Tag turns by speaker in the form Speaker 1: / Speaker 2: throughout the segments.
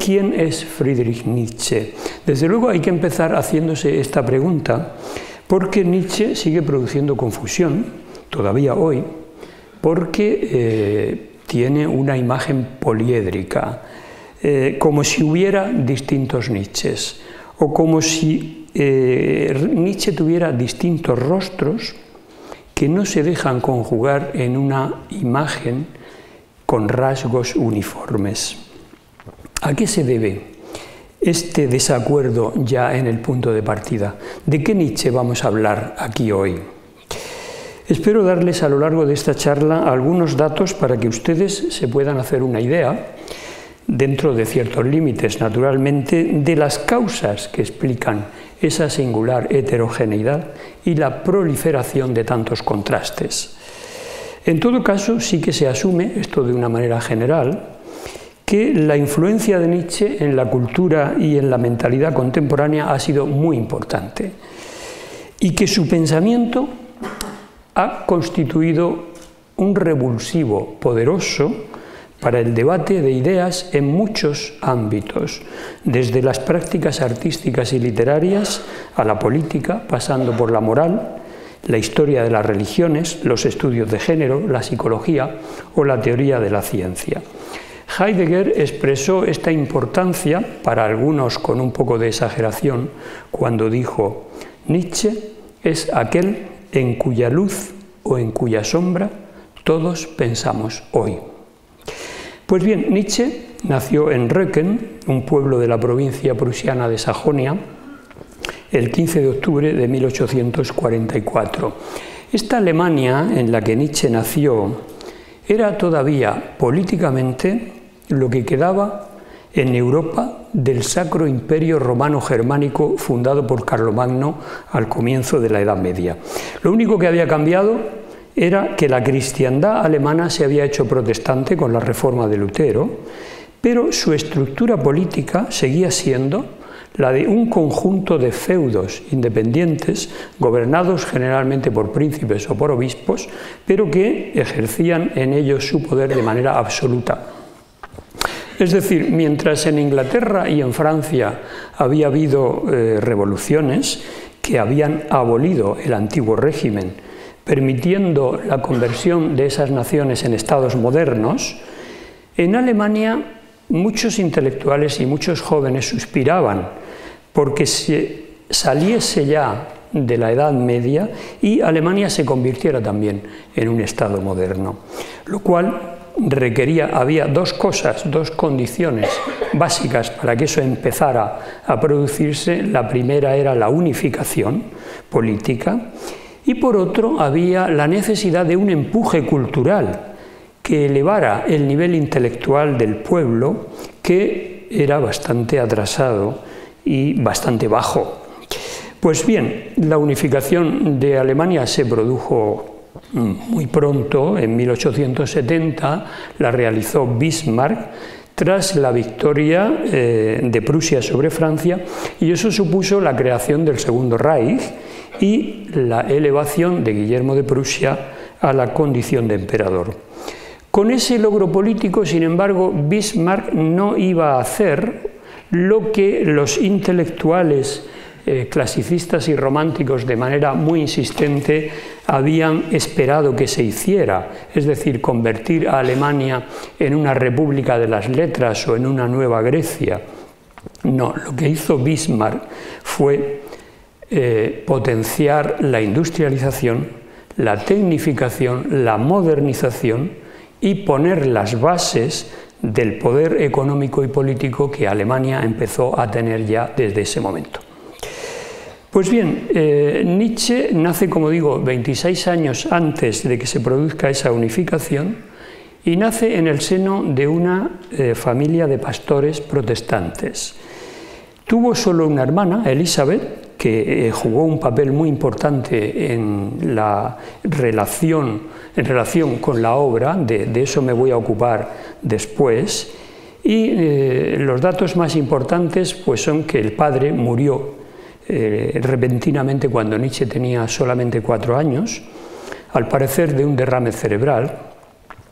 Speaker 1: ¿Quién es Friedrich Nietzsche? Desde luego hay que empezar haciéndose esta pregunta porque Nietzsche sigue produciendo confusión, todavía hoy, porque tiene una imagen poliédrica, como si hubiera distintos Nietzsches, o como si Nietzsche tuviera distintos rostros que no se dejan conjugar en una imagen con rasgos uniformes. ¿A qué se debe este desacuerdo ya en el punto de partida? ¿De qué Nietzsche vamos a hablar aquí hoy? Espero darles a lo largo de esta charla algunos datos para que ustedes se puedan hacer una idea, dentro de ciertos límites, naturalmente, de las causas que explican esa singular heterogeneidad y la proliferación de tantos contrastes. En todo caso, sí que se asume, esto de una manera general, que la influencia de Nietzsche en la cultura y en la mentalidad contemporánea ha sido muy importante y que su pensamiento ha constituido un revulsivo poderoso para el debate de ideas en muchos ámbitos, desde las prácticas artísticas y literarias a la política, pasando por la moral, la historia de las religiones, los estudios de género, la psicología o la teoría de la ciencia. Heidegger expresó esta importancia, para algunos con un poco de exageración, cuando dijo: Nietzsche es aquel en cuya luz o en cuya sombra todos pensamos hoy. Pues bien, Nietzsche nació en Röcken, un pueblo de la provincia prusiana de Sajonia, el 15 de octubre de 1844. Esta Alemania en la que Nietzsche nació era todavía políticamente lo que quedaba en Europa del Sacro Imperio Romano-Germánico fundado por Carlomagno al comienzo de la Edad Media. Lo único que había cambiado era que la cristiandad alemana se había hecho protestante con la reforma de Lutero, pero su estructura política seguía siendo la de un conjunto de feudos independientes gobernados generalmente por príncipes o por obispos, pero que ejercían en ellos su poder de manera absoluta. Es decir, mientras en Inglaterra y en Francia había habido revoluciones que habían abolido el antiguo régimen, permitiendo la conversión de esas naciones en estados modernos, en Alemania muchos intelectuales y muchos jóvenes suspiraban porque se saliese ya de la Edad Media y Alemania se convirtiera también en un estado moderno, lo cual había dos cosas, dos condiciones básicas para que eso empezara a producirse. La primera era la unificación política y por otro había la necesidad de un empuje cultural que elevara el nivel intelectual del pueblo, que era bastante atrasado y bastante bajo. Pues bien, la unificación de Alemania se produjo muy pronto, en 1870, la realizó Bismarck tras la victoria de Prusia sobre Francia, y eso supuso la creación del Segundo Reich y la elevación de Guillermo de Prusia a la condición de emperador. Con ese logro político, sin embargo, Bismarck no iba a hacer lo que los intelectuales clasicistas y románticos de manera muy insistente habían esperado que se hiciera, es decir, convertir a Alemania en una república de las letras o en una nueva Grecia. No, lo que hizo Bismarck fue potenciar la industrialización, la tecnificación, la modernización y poner las bases del poder económico y político que Alemania empezó a tener ya desde ese momento. Pues bien, Nietzsche nace, como digo, 26 años antes de que se produzca esa unificación y nace en el seno de una familia de pastores protestantes. Tuvo solo una hermana, Elizabeth, que jugó un papel muy importante en relación con la obra, de eso me voy a ocupar después, y los datos más importantes pues, son que el padre murió repentinamente cuando Nietzsche tenía solamente 4 años, al parecer de un derrame cerebral,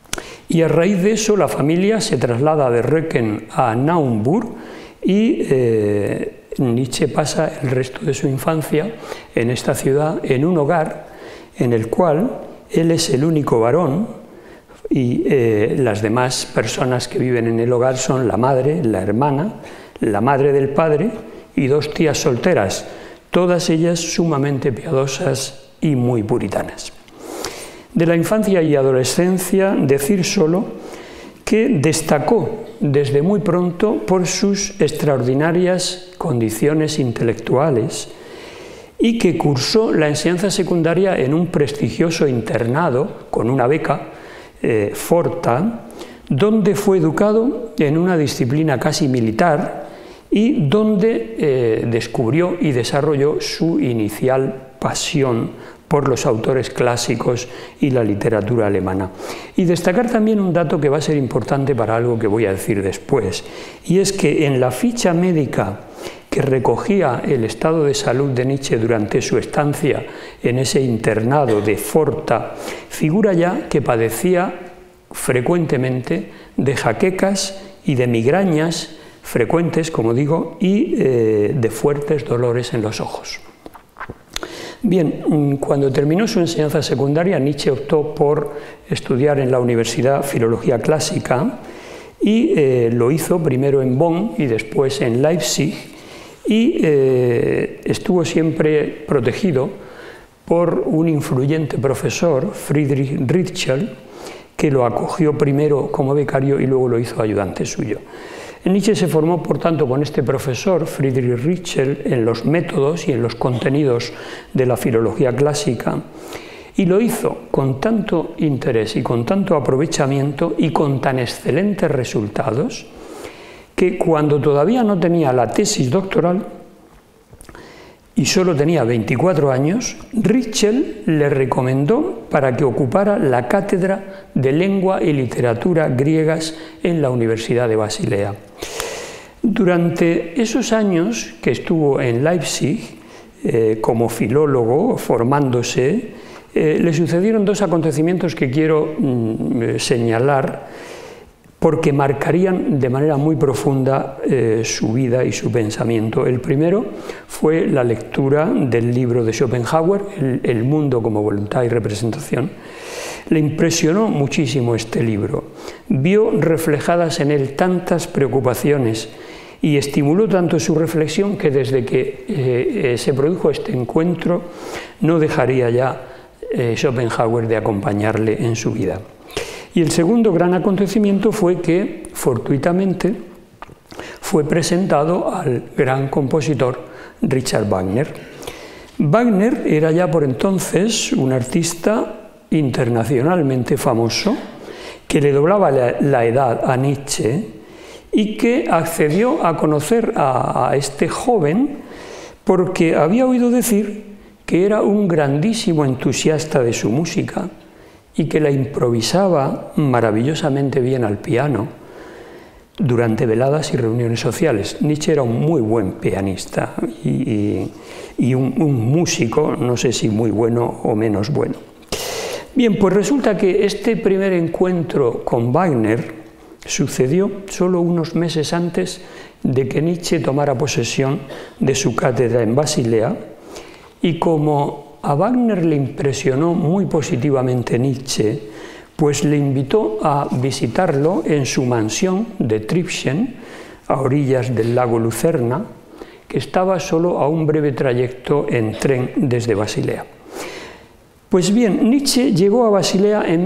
Speaker 1: Y a raíz de eso la familia se traslada de Röcken a Naumburg y Nietzsche pasa el resto de su infancia en esta ciudad, en un hogar en el cual él es el único varón y las demás personas que viven en el hogar son la madre, la hermana, la madre del padre y 2 tías solteras, todas ellas sumamente piadosas y muy puritanas. De la infancia y adolescencia, decir solo que destacó desde muy pronto por sus extraordinarias condiciones intelectuales y que cursó la enseñanza secundaria en un prestigioso internado con una beca, Forta, donde fue educado en una disciplina casi militar y donde descubrió y desarrolló su inicial pasión por los autores clásicos y la literatura alemana. Y destacar también un dato que va a ser importante para algo que voy a decir después, y es que en la ficha médica que recogía el estado de salud de Nietzsche durante su estancia en ese internado de Forta, figura ya que padecía frecuentemente de jaquecas y de migrañas frecuentes, como digo, y de fuertes dolores en los ojos. Bien, cuando terminó su enseñanza secundaria, Nietzsche optó por estudiar en la Universidad Filología Clásica y lo hizo primero en Bonn y después en Leipzig y estuvo siempre protegido por un influyente profesor, Friedrich Ritschl, que lo acogió primero como becario y luego lo hizo ayudante suyo. Nietzsche se formó, por tanto, con este profesor, Friedrich Ritschl, en los métodos y en los contenidos de la filología clásica, y lo hizo con tanto interés y con tanto aprovechamiento y con tan excelentes resultados que cuando todavía no tenía la tesis doctoral y solo tenía 24 años, Ritschl le recomendó para que ocupara la cátedra de lengua y literatura griegas en la Universidad de Basilea. Durante esos años que estuvo en Leipzig como filólogo, formándose, le sucedieron 2 acontecimientos que quiero señalar porque marcarían de manera muy profunda su vida y su pensamiento. El primero fue la lectura del libro de Schopenhauer, El mundo como voluntad y representación. Le impresionó muchísimo este libro, vio reflejadas en él tantas preocupaciones y estimuló tanto su reflexión que desde que se produjo este encuentro no dejaría ya Schopenhauer de acompañarle en su vida. Y el segundo gran acontecimiento fue que, fortuitamente, fue presentado al gran compositor Richard Wagner. Wagner era ya por entonces un artista internacionalmente famoso que le doblaba la edad a Nietzsche y que accedió a conocer a este joven porque había oído decir que era un grandísimo entusiasta de su música y que la improvisaba maravillosamente bien al piano durante veladas y reuniones sociales. Nietzsche era un muy buen pianista y un músico, no sé si muy bueno o menos bueno. Bien, pues resulta que este primer encuentro con Wagner sucedió solo unos meses antes de que Nietzsche tomara posesión de su cátedra en Basilea, y como a Wagner le impresionó muy positivamente Nietzsche, pues le invitó a visitarlo en su mansión de Tribschen, a orillas del lago Lucerna, que estaba solo a un breve trayecto en tren desde Basilea. Pues bien, Nietzsche llegó a Basilea en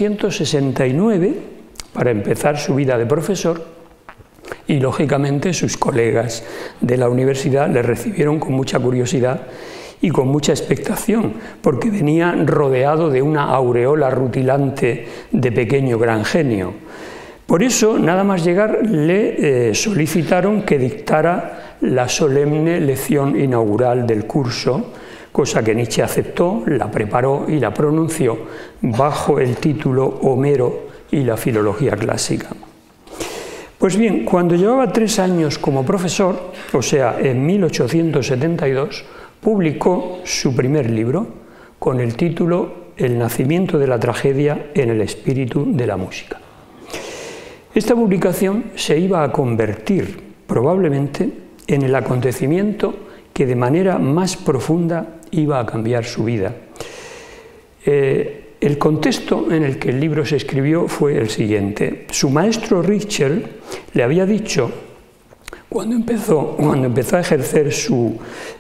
Speaker 1: 1869 para empezar su vida de profesor y, lógicamente, sus colegas de la universidad le recibieron con mucha curiosidad y con mucha expectación, porque venía rodeado de una aureola rutilante de pequeño gran genio. Por eso, nada más llegar, le solicitaron que dictara la solemne lección inaugural del curso, cosa que Nietzsche aceptó, la preparó y la pronunció bajo el título Homero y la filología clásica. Pues bien, cuando llevaba 3 años como profesor, o sea, en 1872, publicó su primer libro con el título El nacimiento de la tragedia en el espíritu de la música. Esta publicación se iba a convertir probablemente en el acontecimiento que de manera más profunda iba a cambiar su vida. El contexto en el que el libro se escribió fue el siguiente. Su maestro Ritschl le había dicho, cuando empezó a ejercer su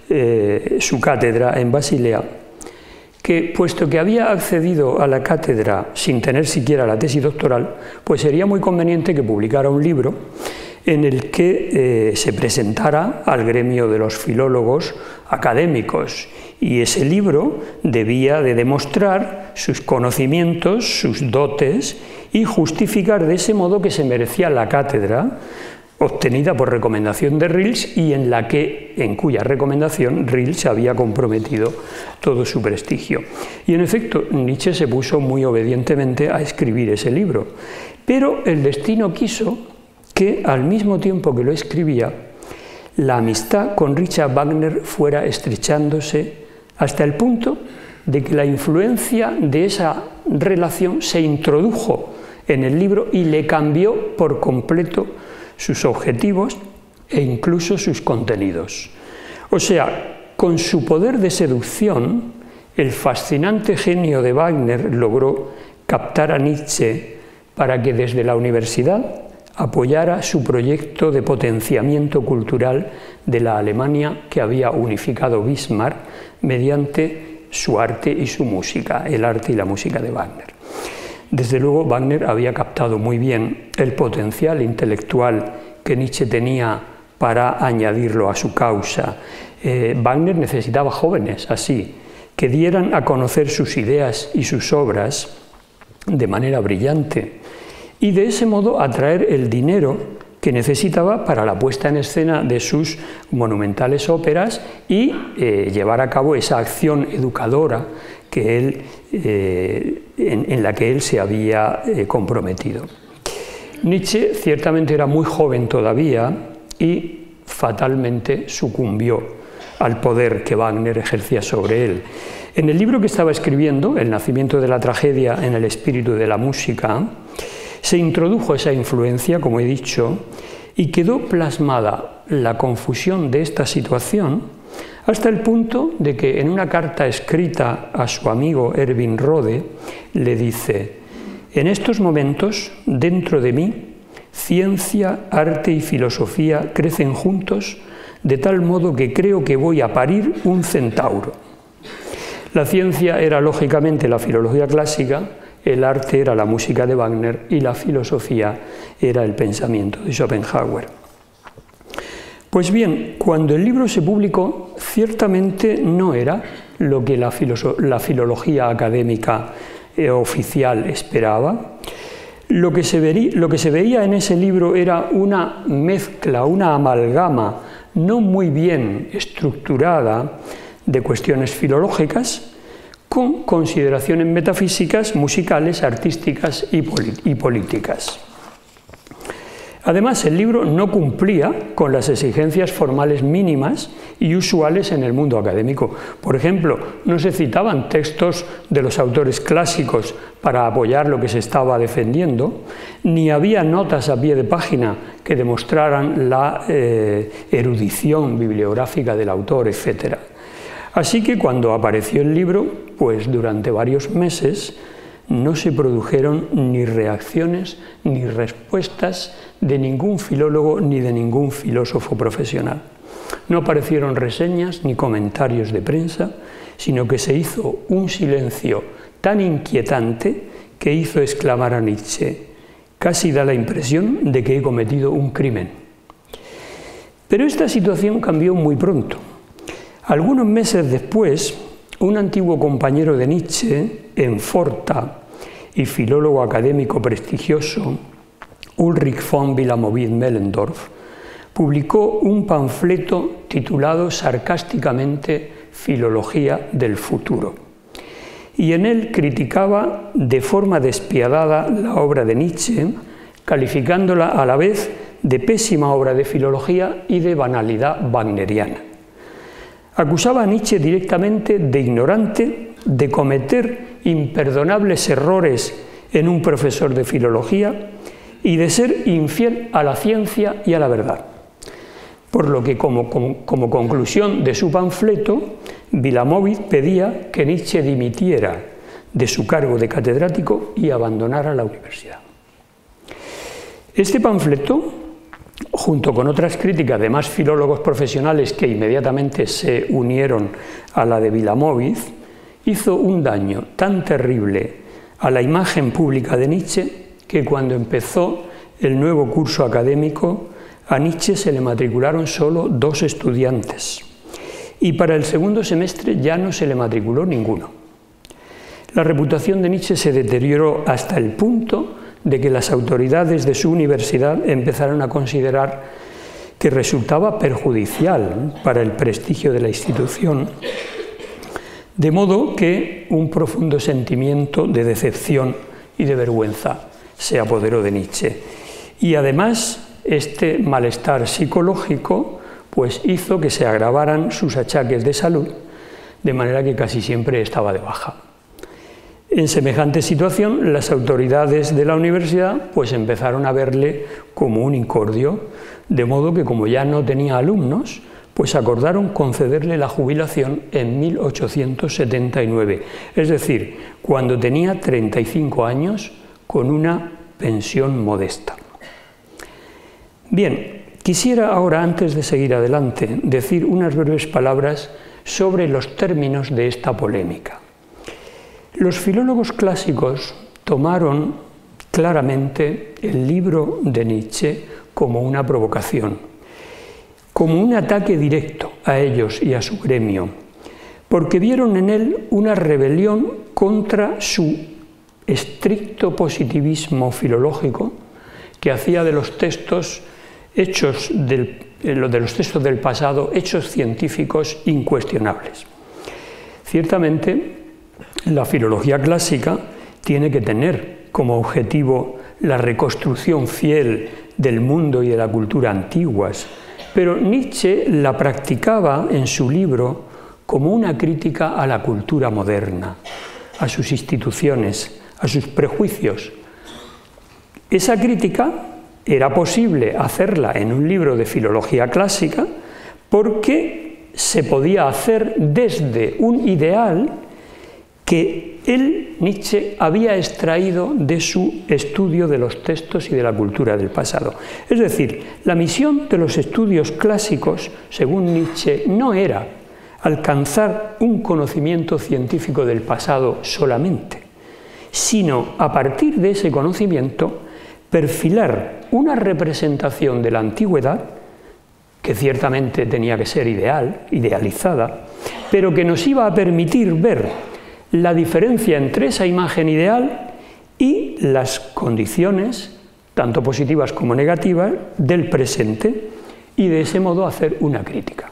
Speaker 1: cátedra en Basilea, que puesto que había accedido a la cátedra sin tener siquiera la tesis doctoral, pues sería muy conveniente que publicara un libro en el que se presentara al gremio de los filólogos académicos, y ese libro debía de demostrar sus conocimientos, sus dotes, y justificar de ese modo que se merecía la cátedra obtenida por recomendación de Rilke y en cuya recomendación Rilke había comprometido todo su prestigio. Y en efecto, Nietzsche se puso muy obedientemente a escribir ese libro, pero el destino quiso que al mismo tiempo que lo escribía, la amistad con Richard Wagner fuera estrechándose hasta el punto de que la influencia de esa relación se introdujo en el libro y le cambió por completo sus objetivos e incluso sus contenidos. O sea, con su poder de seducción, el fascinante genio de Wagner logró captar a Nietzsche para que desde la universidad apoyara su proyecto de potenciamiento cultural de la Alemania que había unificado Bismarck mediante su arte y su música, el arte y la música de Wagner. Desde luego, Wagner había captado muy bien el potencial intelectual que Nietzsche tenía para añadirlo a su causa. Wagner necesitaba jóvenes así, que dieran a conocer sus ideas y sus obras de manera brillante, y de ese modo atraer el dinero que necesitaba para la puesta en escena de sus monumentales óperas y llevar a cabo esa acción educadora que en la que él se había comprometido. Nietzsche ciertamente era muy joven todavía y fatalmente sucumbió al poder que Wagner ejercía sobre él. En el libro que estaba escribiendo, El nacimiento de la tragedia en el espíritu de la música, se introdujo esa influencia, como he dicho, y quedó plasmada la confusión de esta situación hasta el punto de que en una carta escrita a su amigo Erwin Rohde le dice: «En estos momentos, dentro de mí, ciencia, arte y filosofía crecen juntos de tal modo que creo que voy a parir un centauro». La ciencia era lógicamente la filología clásica, el arte era la música de Wagner y la filosofía era el pensamiento de Schopenhauer. Pues bien, cuando el libro se publicó, ciertamente no era lo que la filología académica oficial esperaba. Lo que se veía en ese libro era una mezcla, una amalgama no muy bien estructurada de cuestiones filológicas con consideraciones metafísicas, musicales, artísticas y políticas. Además, el libro no cumplía con las exigencias formales mínimas y usuales en el mundo académico. Por ejemplo, no se citaban textos de los autores clásicos para apoyar lo que se estaba defendiendo, ni había notas a pie de página que demostraran la erudición bibliográfica del autor, etc. Así que cuando apareció el libro, pues durante varios meses no se produjeron ni reacciones ni respuestas de ningún filólogo ni de ningún filósofo profesional. No aparecieron reseñas ni comentarios de prensa, sino que se hizo un silencio tan inquietante que hizo exclamar a Nietzsche: «Casi da la impresión de que he cometido un crimen». Pero esta situación cambió muy pronto. Algunos meses después, un antiguo compañero de Nietzsche, enforta y filólogo académico prestigioso, Ulrich von Wilamowitz-Mellendorf, publicó un panfleto titulado sarcásticamente «Filología del futuro», y en él criticaba de forma despiadada la obra de Nietzsche, calificándola a la vez de pésima obra de filología y de banalidad wagneriana. Acusaba a Nietzsche directamente de ignorante, de cometer imperdonables errores en un profesor de filología y de ser infiel a la ciencia y a la verdad. Por lo que, como conclusión de su panfleto, Wilamowitz pedía que Nietzsche dimitiera de su cargo de catedrático y abandonara la universidad. Este panfleto, junto con otras críticas de más filólogos profesionales que inmediatamente se unieron a la de Wilamowitz, hizo un daño tan terrible a la imagen pública de Nietzsche que cuando empezó el nuevo curso académico, a Nietzsche se le matricularon solo 2 estudiantes y para el segundo semestre ya no se le matriculó ninguno. La reputación de Nietzsche se deterioró hasta el punto de que las autoridades de su universidad empezaron a considerar que resultaba perjudicial para el prestigio de la institución, de modo que un profundo sentimiento de decepción y de vergüenza se apoderó de Nietzsche. Y además, este malestar psicológico pues hizo que se agravaran sus achaques de salud, de manera que casi siempre estaba de baja. En semejante situación, las autoridades de la universidad pues empezaron a verle como un incordio, de modo que como ya no tenía alumnos, pues acordaron concederle la jubilación en 1879, es decir, cuando tenía 35 años, con una pensión modesta. Bien, quisiera ahora, antes de seguir adelante, decir unas breves palabras sobre los términos de esta polémica. Los filólogos clásicos tomaron claramente el libro de Nietzsche como una provocación, como un ataque directo a ellos y a su gremio, porque vieron en él una rebelión contra su estricto positivismo filológico que hacía de los textos del pasado hechos científicos incuestionables. Ciertamente, la filología clásica tiene que tener como objetivo la reconstrucción fiel del mundo y de la cultura antiguas, pero Nietzsche la practicaba en su libro como una crítica a la cultura moderna, a sus instituciones, a sus prejuicios. Esa crítica era posible hacerla en un libro de filología clásica porque se podía hacer desde un ideal que Nietzsche había extraído de su estudio de los textos y de la cultura del pasado. Es decir, la misión de los estudios clásicos, según Nietzsche, no era alcanzar un conocimiento científico del pasado solamente, sino a partir de ese conocimiento perfilar una representación de la antigüedad, que ciertamente tenía que ser idealizada, pero que nos iba a permitir ver la diferencia entre esa imagen ideal y las condiciones, tanto positivas como negativas, del presente, y de ese modo hacer una crítica.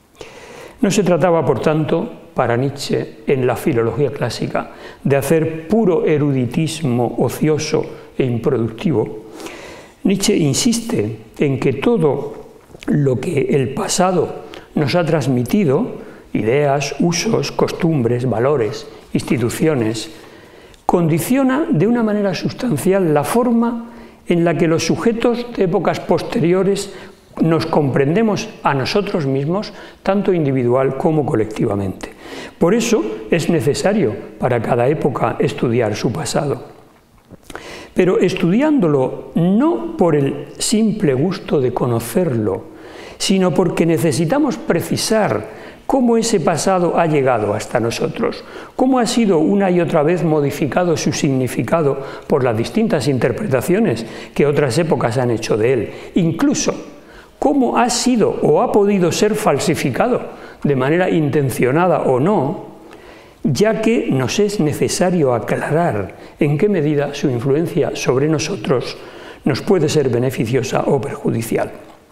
Speaker 1: No se trataba, por tanto, para Nietzsche, en la filología clásica, de hacer puro eruditismo ocioso e improductivo. Nietzsche insiste en que todo lo que el pasado nos ha transmitido, ideas, usos, costumbres, valores, instituciones, condiciona de una manera sustancial la forma en la que los sujetos de épocas posteriores nos comprendemos a nosotros mismos, tanto individual como colectivamente. Por eso es necesario para cada época estudiar su pasado. Pero estudiándolo no por el simple gusto de conocerlo, sino porque necesitamos precisar cómo ese pasado ha llegado hasta nosotros, cómo ha sido una y otra vez modificado su significado por las distintas interpretaciones que otras épocas han hecho de él, incluso cómo ha sido o ha podido ser falsificado de manera intencionada o no, ya que nos es necesario aclarar en qué medida su influencia sobre nosotros nos puede ser beneficiosa o perjudicial.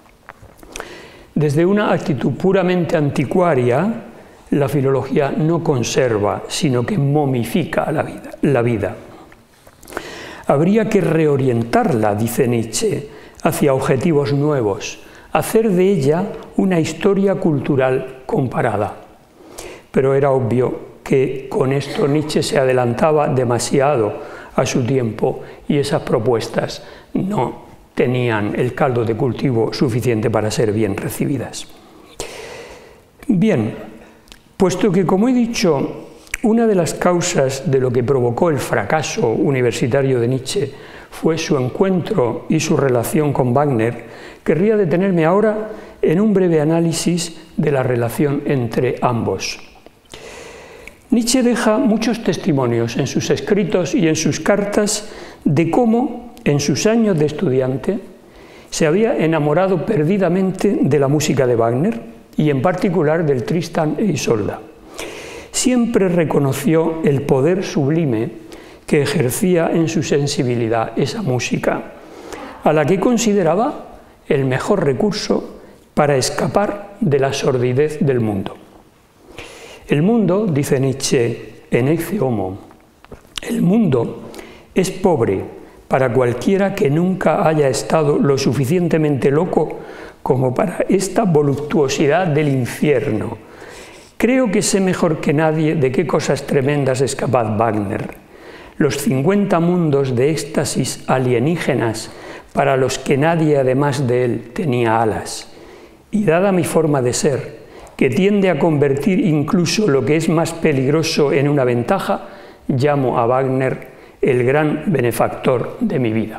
Speaker 1: Desde una actitud puramente anticuaria, la filología no conserva, sino que momifica la vida. Habría que reorientarla, dice Nietzsche, hacia objetivos nuevos, hacer de ella una historia cultural comparada. Pero era obvio que con esto Nietzsche se adelantaba demasiado a su tiempo y esas propuestas no tenían el caldo de cultivo suficiente para ser bien recibidas. Bien, puesto que, como he dicho, una de las causas de lo que provocó el fracaso universitario de Nietzsche fue su encuentro y su relación con Wagner, querría detenerme ahora en un breve análisis de la relación entre ambos. Nietzsche deja muchos testimonios en sus escritos y en sus cartas de cómo, en sus años de estudiante, se había enamorado perdidamente de la música de Wagner y en particular del Tristán e Isolda. Siempre reconoció el poder sublime que ejercía en su sensibilidad esa música, a la que consideraba el mejor recurso para escapar de la sordidez del mundo. El mundo, dice Nietzsche en Ecce Homo, el mundo es pobre para cualquiera que nunca haya estado lo suficientemente loco como para esta voluptuosidad del infierno. Creo que sé mejor que nadie de qué cosas tremendas es capaz Wagner. Los 50 mundos de éxtasis alienígenas para los que nadie además de él tenía alas. Y dada mi forma de ser, que tiende a convertir incluso lo que es más peligroso en una ventaja, llamo a Wagner el gran benefactor de mi vida.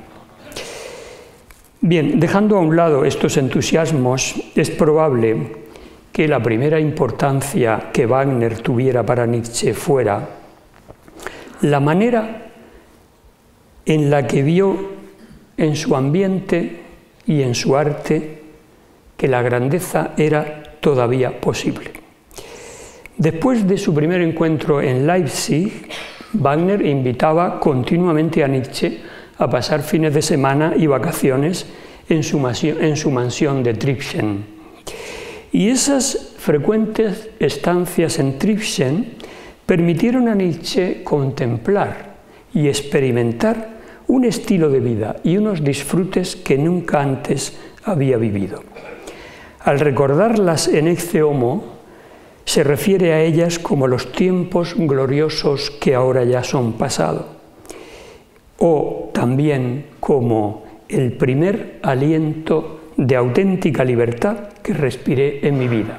Speaker 1: Bien, dejando a un lado estos entusiasmos, es probable que la primera importancia que Wagner tuviera para Nietzsche fuera la manera en la que vio en su ambiente y en su arte que la grandeza era todavía posible. Después de su primer encuentro en Leipzig, Wagner invitaba continuamente a Nietzsche a pasar fines de semana y vacaciones en su mansión de Tribschen. Y esas frecuentes estancias en Tribschen permitieron a Nietzsche contemplar y experimentar un estilo de vida y unos disfrutes que nunca antes había vivido. Al recordarlas en Ecce Homo, se refiere a ellas como los tiempos gloriosos que ahora ya son pasado, o también como el primer aliento de auténtica libertad que respiré en mi vida.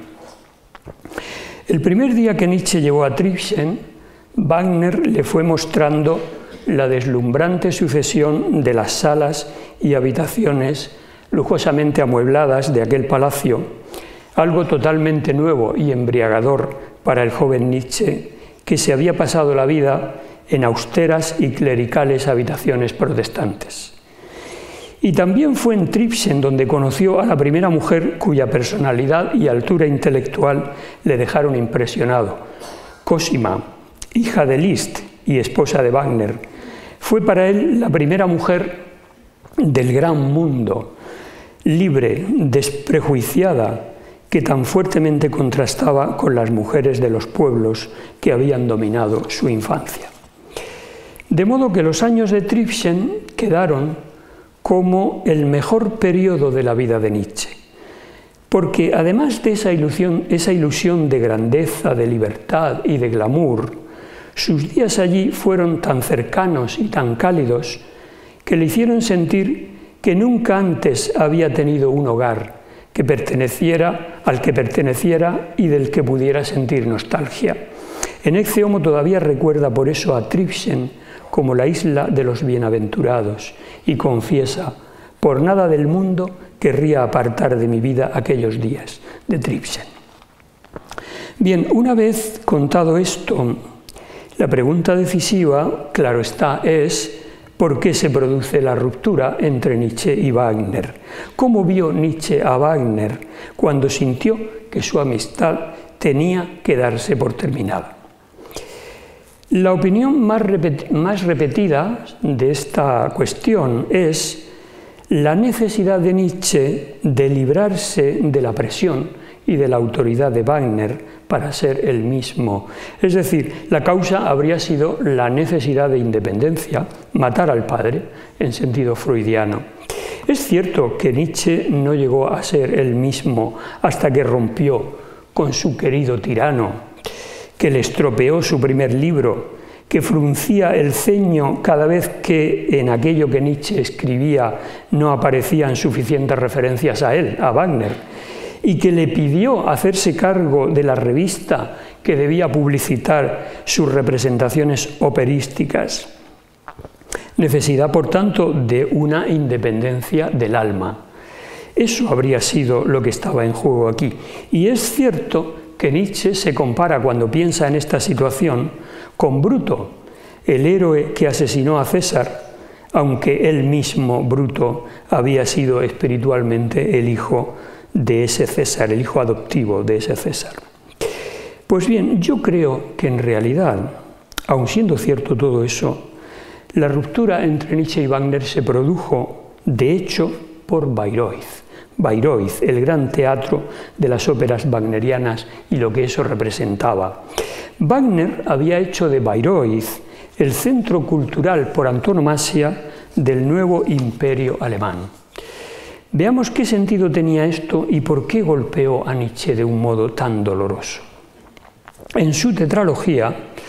Speaker 1: El primer día que Nietzsche llegó a Tribschen, Wagner le fue mostrando la deslumbrante sucesión de las salas y habitaciones lujosamente amuebladas de aquel palacio, algo totalmente nuevo y embriagador para el joven Nietzsche, que se había pasado la vida en austeras y clericales habitaciones protestantes. Y también fue en Tribschen donde conoció a la primera mujer cuya personalidad y altura intelectual le dejaron impresionado, Cosima, hija de Liszt y esposa de Wagner. Fue para él la primera mujer del gran mundo, libre, desprejuiciada, que tan fuertemente contrastaba con las mujeres de los pueblos que habían dominado su infancia. De modo que los años de Tribschen quedaron como el mejor periodo de la vida de Nietzsche, porque además de esa ilusión de grandeza, de libertad y de glamour, sus días allí fueron tan cercanos y tan cálidos que le hicieron sentir que nunca antes había tenido un hogar al que perteneciera y del que pudiera sentir nostalgia. En Ecce Homo todavía recuerda por eso a Tribschen como la isla de los bienaventurados y confiesa: por nada del mundo querría apartar de mi vida aquellos días de Tribschen. Bien, una vez contado esto, la pregunta decisiva, claro está, es ¿por qué se produce la ruptura entre Nietzsche y Wagner? ¿Cómo vio Nietzsche a Wagner cuando sintió que su amistad tenía que darse por terminada? La opinión más repetida de esta cuestión es la necesidad de Nietzsche de librarse de la presión y de la autoridad de Wagner para ser él mismo. Es decir, la causa habría sido la necesidad de independencia, matar al padre, en sentido freudiano. Es cierto que Nietzsche no llegó a ser él mismo hasta que rompió con su querido tirano, que le estropeó su primer libro, que fruncía el ceño cada vez que en aquello que Nietzsche escribía no aparecían suficientes referencias a él, a Wagner, y que le pidió hacerse cargo de la revista que debía publicitar sus representaciones operísticas. Necesidad, por tanto, de una independencia del alma. Eso habría sido lo que estaba en juego aquí. Y es cierto que Nietzsche se compara, cuando piensa en esta situación, con Bruto, el héroe que asesinó a César, aunque él mismo, Bruto, había sido espiritualmente el hijo de ese César, el hijo adoptivo de ese César. Pues bien, yo creo que en realidad, aun siendo cierto todo eso, la ruptura entre Nietzsche y Wagner se produjo, de hecho, por Bayreuth. Bayreuth, el gran teatro de las óperas wagnerianas y lo que eso representaba. Wagner había hecho de Bayreuth el centro cultural por antonomasia del nuevo imperio alemán. Veamos qué sentido tenía esto y por qué golpeó a Nietzsche de un modo tan doloroso. En su tetralogía,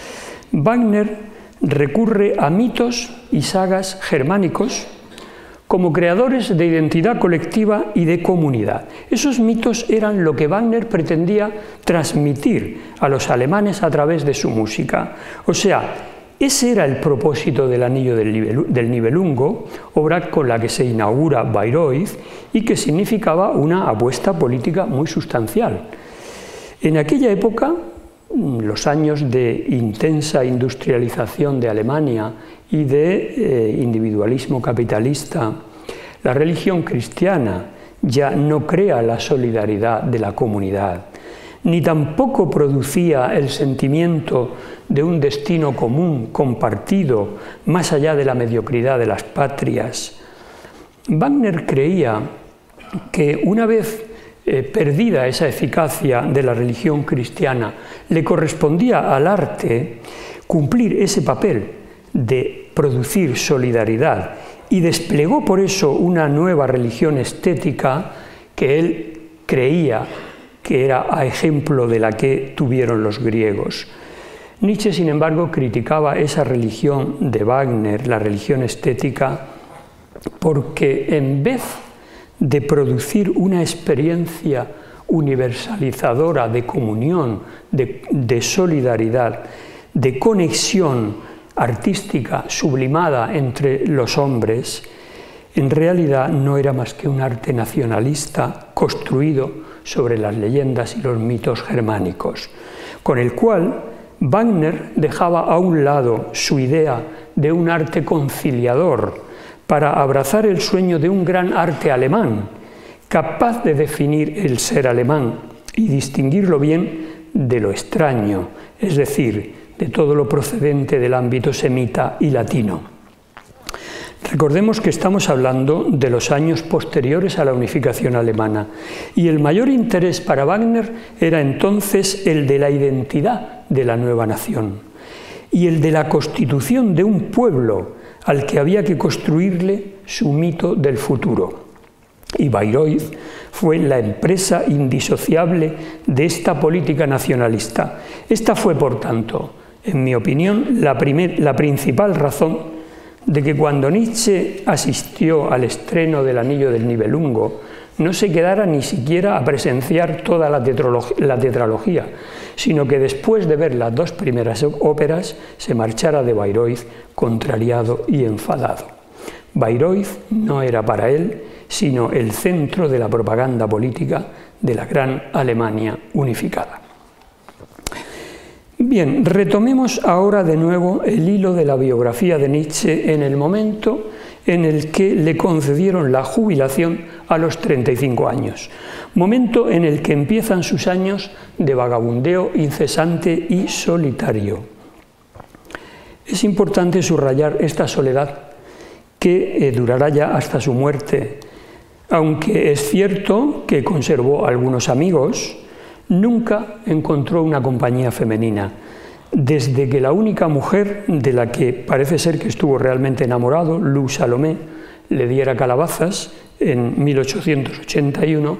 Speaker 1: Wagner recurre a mitos y sagas germánicos como creadores de identidad colectiva y de comunidad. Esos mitos eran lo que Wagner pretendía transmitir a los alemanes a través de su música. O sea, ese era el propósito del Anillo del Nibelungo, obra con la que se inaugura Bayreuth y que significaba una apuesta política muy sustancial. En aquella época, los años de intensa industrialización de Alemania y de individualismo capitalista, la religión cristiana ya no crea la solidaridad de la comunidad, ni tampoco producía el sentimiento de un destino común, compartido, más allá de la mediocridad de las patrias. Wagner creía que una vez perdida esa eficacia de la religión cristiana, le correspondía al arte cumplir ese papel de producir solidaridad y desplegó por eso una nueva religión estética que él creía que era a ejemplo de la que tuvieron los griegos. Nietzsche, sin embargo, criticaba esa religión de Wagner, la religión estética, porque en vez de producir una experiencia universalizadora de comunión, de solidaridad, de conexión artística sublimada entre los hombres, en realidad no era más que un arte nacionalista construido sobre las leyendas y los mitos germánicos, con el cual Wagner dejaba a un lado su idea de un arte conciliador para abrazar el sueño de un gran arte alemán, capaz de definir el ser alemán y distinguirlo bien de lo extraño, es decir, de todo lo procedente del ámbito semita y latino. Recordemos que estamos hablando de los años posteriores a la unificación alemana y el mayor interés para Wagner era entonces el de la identidad de la nueva nación y el de la constitución de un pueblo al que había que construirle su mito del futuro. Y Bayreuth fue la empresa indisociable de esta política nacionalista. Esta fue, por tanto, en mi opinión, la principal razón de que cuando Nietzsche asistió al estreno del Anillo del Nibelungo no se quedara ni siquiera a presenciar toda la tetralogía, sino que después de ver las dos primeras óperas se marchara de Bayreuth contrariado y enfadado. Bayreuth no era para él sino el centro de la propaganda política de la gran Alemania unificada. Bien, retomemos ahora de nuevo el hilo de la biografía de Nietzsche en el momento en el que le concedieron la jubilación a los 35 años, momento en el que empiezan sus años de vagabundeo incesante y solitario. Es importante subrayar esta soledad que durará ya hasta su muerte, aunque es cierto que conservó algunos amigos, nunca encontró una compañía femenina. Desde que la única mujer de la que parece ser que estuvo realmente enamorado, Lou Salomé, le diera calabazas en 1881,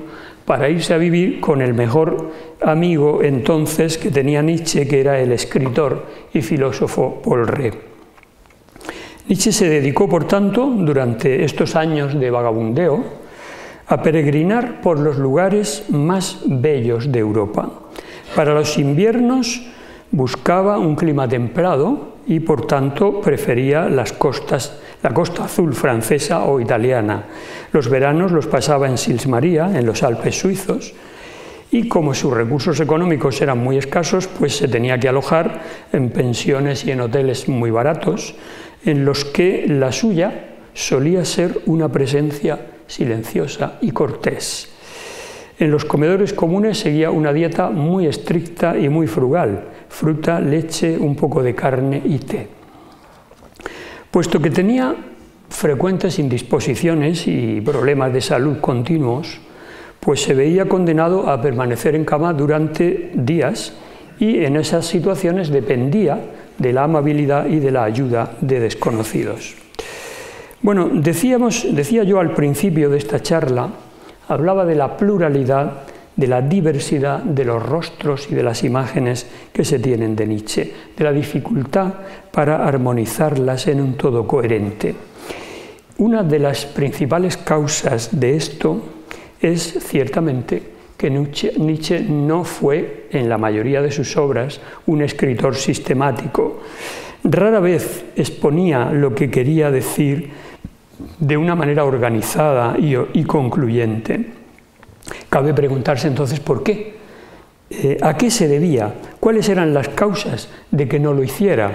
Speaker 1: para irse a vivir con el mejor amigo entonces que tenía Nietzsche, que era el escritor y filósofo Paul Rée. Nietzsche se dedicó, por tanto, durante estos años de vagabundeo, a peregrinar por los lugares más bellos de Europa. Para los inviernos buscaba un clima templado y, por tanto, prefería la costa azul francesa o italiana. Los veranos los pasaba en Sils Maria, en los Alpes suizos, y como sus recursos económicos eran muy escasos, pues se tenía que alojar en pensiones y en hoteles muy baratos, en los que la suya solía ser una presencia silenciosa y cortés. En los comedores comunes seguía una dieta muy estricta y muy frugal: fruta, leche, un poco de carne y té. Puesto que tenía frecuentes indisposiciones y problemas de salud continuos, pues se veía condenado a permanecer en cama durante días, y en esas situaciones dependía de la amabilidad y de la ayuda de desconocidos. Bueno, decía yo al principio de esta charla, hablaba de la pluralidad, de la diversidad de los rostros y de las imágenes que se tienen de Nietzsche, de la dificultad para armonizarlas en un todo coherente. Una de las principales causas de esto es ciertamente que Nietzsche no fue, en la mayoría de sus obras, un escritor sistemático. Rara vez exponía lo que quería decir de una manera organizada y concluyente. Cabe preguntarse entonces por qué, a qué se debía, cuáles eran las causas de que no lo hiciera.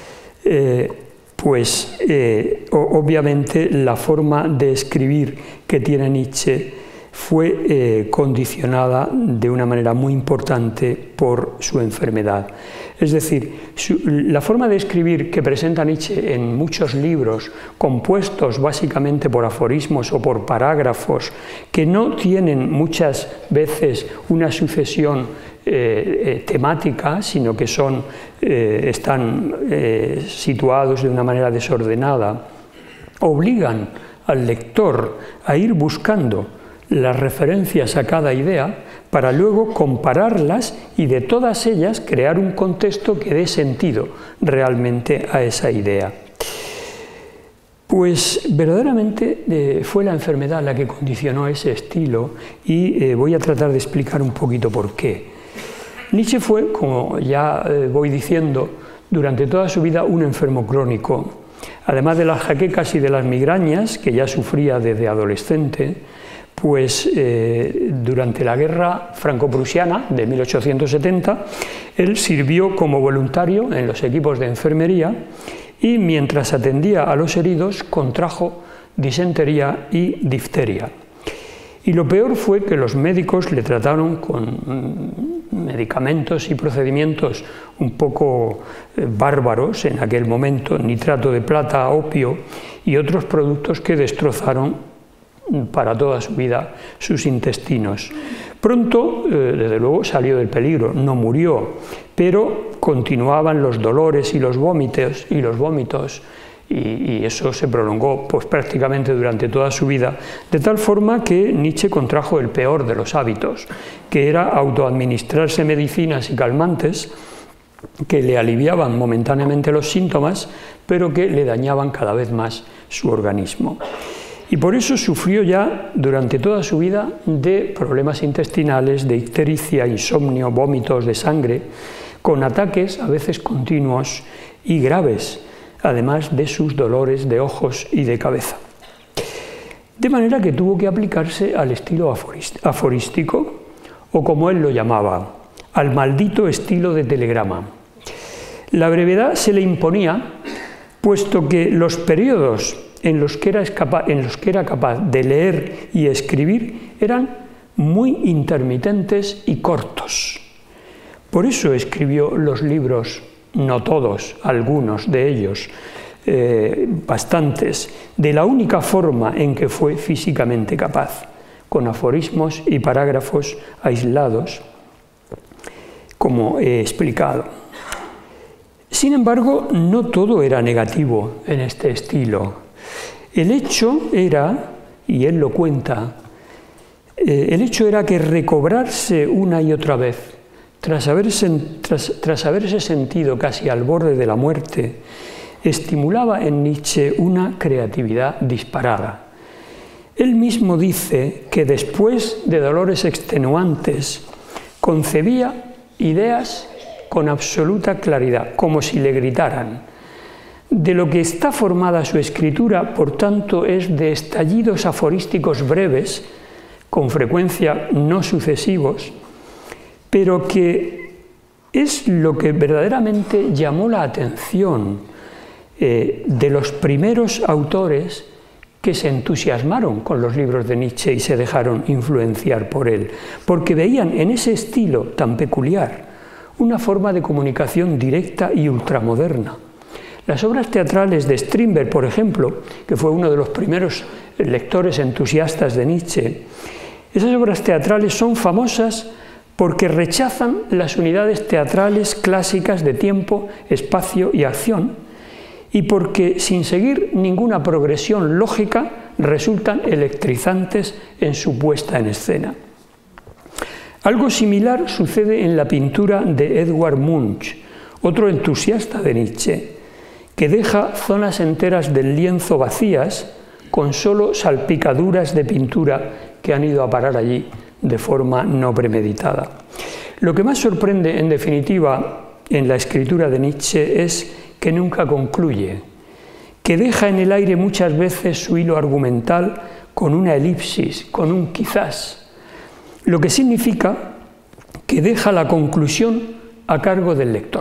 Speaker 1: Obviamente la forma de escribir que tiene Nietzsche fue condicionada de una manera muy importante por su enfermedad. Es decir, la forma de escribir que presenta Nietzsche en muchos libros, compuestos básicamente por aforismos o por parágrafos, que no tienen muchas veces una sucesión temática, sino que están situados de una manera desordenada, obligan al lector a ir buscando las referencias a cada idea para luego compararlas y de todas ellas crear un contexto que dé sentido realmente a esa idea. Pues verdaderamente fue la enfermedad la que condicionó ese estilo, y voy a tratar de explicar un poquito por qué. Nietzsche fue, como ya voy diciendo, durante toda su vida un enfermo crónico. Además de las jaquecas y de las migrañas, que ya sufría desde adolescente, pues durante la guerra franco-prusiana de 1870, él sirvió como voluntario en los equipos de enfermería y mientras atendía a los heridos contrajo disentería y difteria. Y lo peor fue que los médicos le trataron con medicamentos y procedimientos un poco bárbaros en aquel momento, nitrato de plata, opio y otros productos que destrozaron para toda su vida sus intestinos. Pronto, desde luego, salió del peligro, no murió, pero continuaban los dolores y los vómitos, y eso se prolongó pues, prácticamente durante toda su vida, de tal forma que Nietzsche contrajo el peor de los hábitos, que era autoadministrarse medicinas y calmantes que le aliviaban momentáneamente los síntomas, pero que le dañaban cada vez más su organismo. Y por eso sufrió ya durante toda su vida de problemas intestinales, de ictericia, insomnio, vómitos de sangre, con ataques a veces continuos y graves, además de sus dolores de ojos y de cabeza. De manera que tuvo que aplicarse al estilo aforístico, o como él lo llamaba, al maldito estilo de telegrama. La brevedad se le imponía, puesto que los periodos en los que era capaz de leer y escribir eran muy intermitentes y cortos. Por eso escribió los libros, no todos, algunos de ellos, bastantes, de la única forma en que fue físicamente capaz, con aforismos y parágrafos aislados, como he explicado. Sin embargo, no todo era negativo en este estilo. El hecho era, y él lo cuenta, El hecho era que recobrarse una y otra vez, tras haberse sentido casi al borde de la muerte, estimulaba en Nietzsche una creatividad disparada. Él mismo dice que después de dolores extenuantes concebía ideas con absoluta claridad, como si le gritaran. De lo que está formada su escritura, por tanto, es de estallidos aforísticos breves, con frecuencia no sucesivos, pero que es lo que verdaderamente llamó la atención de los primeros autores que se entusiasmaron con los libros de Nietzsche y se dejaron influenciar por él, porque veían en ese estilo tan peculiar una forma de comunicación directa y ultramoderna. Las obras teatrales de Strindberg, por ejemplo, que fue uno de los primeros lectores entusiastas de Nietzsche, esas obras teatrales son famosas porque rechazan las unidades teatrales clásicas de tiempo, espacio y acción, y porque, sin seguir ninguna progresión lógica, resultan electrizantes en su puesta en escena. Algo similar sucede en la pintura de Edvard Munch, otro entusiasta de Nietzsche, que deja zonas enteras del lienzo vacías con solo salpicaduras de pintura que han ido a parar allí de forma no premeditada. Lo que más sorprende, en definitiva, en la escritura de Nietzsche es que nunca concluye, que deja en el aire muchas veces su hilo argumental con una elipsis, con un quizás, lo que significa que deja la conclusión a cargo del lector.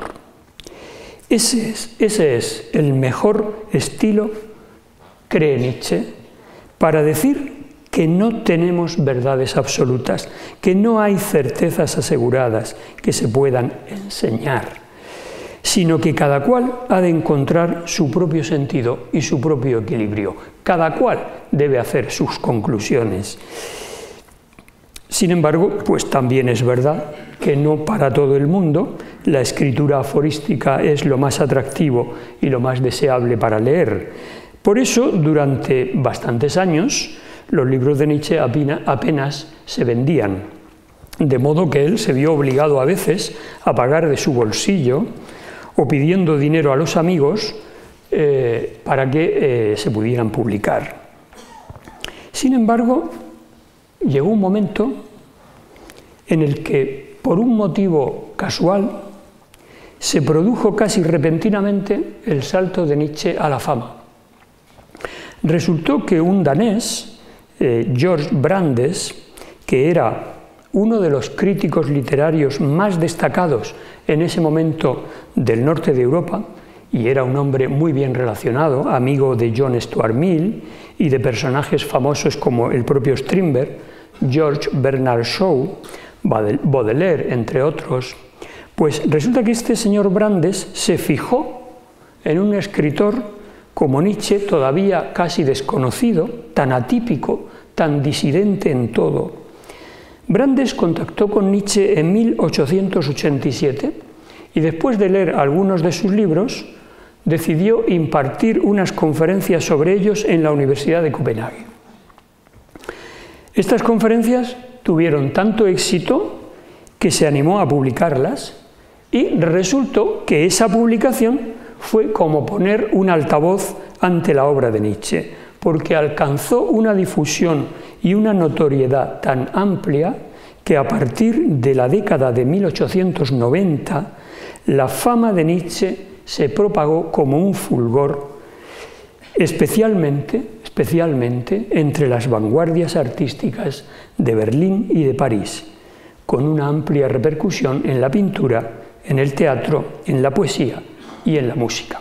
Speaker 1: Ese es el mejor estilo, cree Nietzsche, para decir que no tenemos verdades absolutas, que no hay certezas aseguradas que se puedan enseñar, sino que cada cual ha de encontrar su propio sentido y su propio equilibrio. Cada cual debe hacer sus conclusiones. Sin embargo, pues también es verdad que no para todo el mundo la escritura aforística es lo más atractivo y lo más deseable para leer. Por eso, durante bastantes años, los libros de Nietzsche apenas se vendían, de modo que él se vio obligado a veces a pagar de su bolsillo o pidiendo dinero a los amigos para que se pudieran publicar. Sin embargo, llegó un momento en el que, por un motivo casual, se produjo casi repentinamente el salto de Nietzsche a la fama. Resultó que un danés, Georg Brandes, que era uno de los críticos literarios más destacados en ese momento del norte de Europa, y era un hombre muy bien relacionado, amigo de John Stuart Mill y de personajes famosos como el propio Strindberg, George Bernard Shaw, Baudelaire, entre otros, pues resulta que este señor Brandes se fijó en un escritor como Nietzsche, todavía casi desconocido, tan atípico, tan disidente en todo. Brandes contactó con Nietzsche en 1887 y después de leer algunos de sus libros, decidió impartir unas conferencias sobre ellos en la Universidad de Copenhague. Estas conferencias tuvieron tanto éxito que se animó a publicarlas y resultó que esa publicación fue como poner un altavoz ante la obra de Nietzsche, porque alcanzó una difusión y una notoriedad tan amplia que a partir de la década de 1890 la fama de Nietzsche se propagó como un fulgor, especialmente entre las vanguardias artísticas de Berlín y de París, con una amplia repercusión en la pintura, en el teatro, en la poesía y en la música.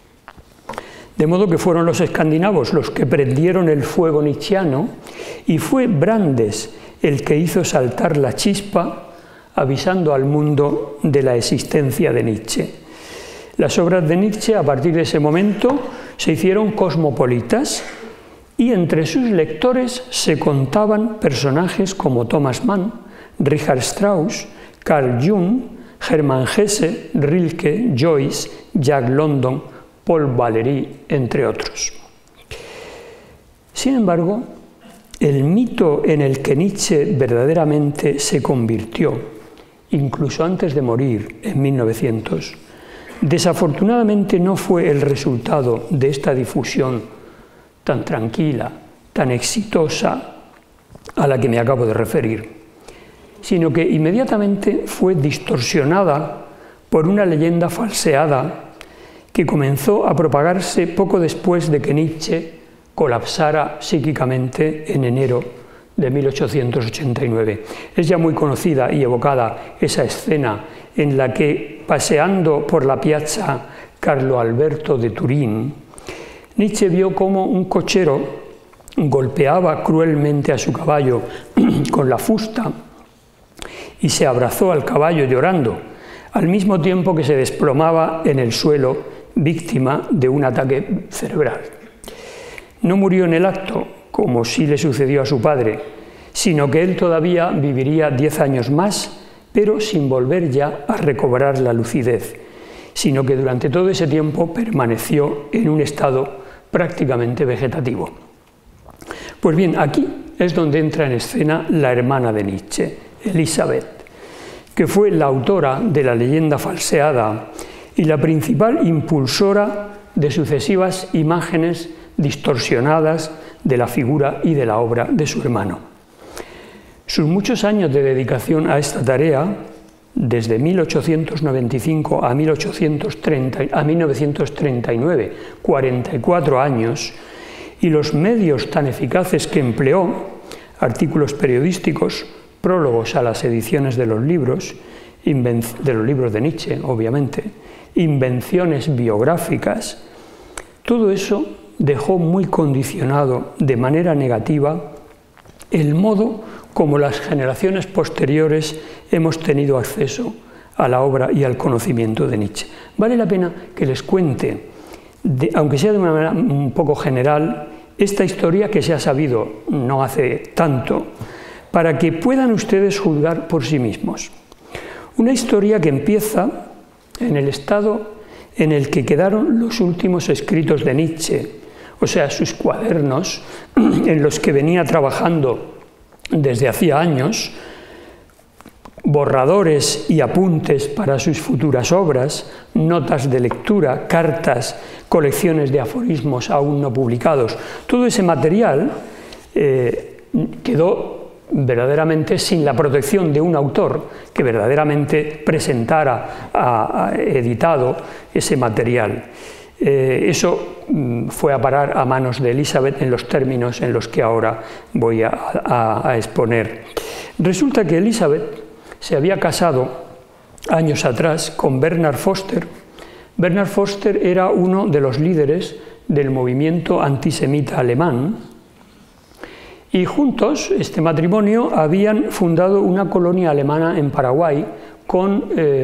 Speaker 1: De modo que fueron los escandinavos los que prendieron el fuego nietzscheano y fue Brandes el que hizo saltar la chispa avisando al mundo de la existencia de Nietzsche. Las obras de Nietzsche a partir de ese momento se hicieron cosmopolitas y entre sus lectores se contaban personajes como Thomas Mann, Richard Strauss, Carl Jung, Hermann Hesse, Rilke, Joyce, Jack London, Paul Valéry, entre otros. Sin embargo, el mito en el que Nietzsche verdaderamente se convirtió, incluso antes de morir en 1900, desafortunadamente no fue el resultado de esta difusión tan tranquila, tan exitosa a la que me acabo de referir, sino que inmediatamente fue distorsionada por una leyenda falseada que comenzó a propagarse poco después de que Nietzsche colapsara psíquicamente en enero de 1889. Es ya muy conocida y evocada esa escena en la que, paseando por la piazza Carlo Alberto de Turín, Nietzsche vio cómo un cochero golpeaba cruelmente a su caballo con la fusta y se abrazó al caballo llorando, al mismo tiempo que se desplomaba en el suelo víctima de un ataque cerebral. No murió en el acto, como sí le sucedió a su padre, sino que él todavía viviría 10 años más, pero sin volver ya a recobrar la lucidez, sino que durante todo ese tiempo permaneció en un estado prácticamente vegetativo. Pues bien, aquí es donde entra en escena la hermana de Nietzsche, Elisabeth, que fue la autora de la leyenda falseada y la principal impulsora de sucesivas imágenes distorsionadas de la figura y de la obra de su hermano. Sus muchos años de dedicación a esta tarea, desde 1895 a 1939, 44 años, y los medios tan eficaces que empleó, artículos periodísticos, prólogos a las ediciones de los libros de Nietzsche, obviamente, invenciones biográficas, todo eso dejó muy condicionado de manera negativa el modo como las generaciones posteriores hemos tenido acceso a la obra y al conocimiento de Nietzsche. Vale la pena que les cuente, aunque sea de una manera un poco general, esta historia que se ha sabido no hace tanto, para que puedan ustedes juzgar por sí mismos. Una historia que empieza en el estado en el que quedaron los últimos escritos de Nietzsche, o sea, sus cuadernos en los que venía trabajando desde hacía años, borradores y apuntes para sus futuras obras, notas de lectura, cartas, colecciones de aforismos aún no publicados. Todo ese material quedó verdaderamente sin la protección de un autor que verdaderamente presentara editado ese material. Eso fue a parar a manos de Elisabeth en los términos en los que ahora voy a exponer. Resulta que Elisabeth se había casado años atrás con Bernard Foster. Bernard Foster era uno de los líderes del movimiento antisemita alemán y juntos, este matrimonio, habían fundado una colonia alemana en Paraguay con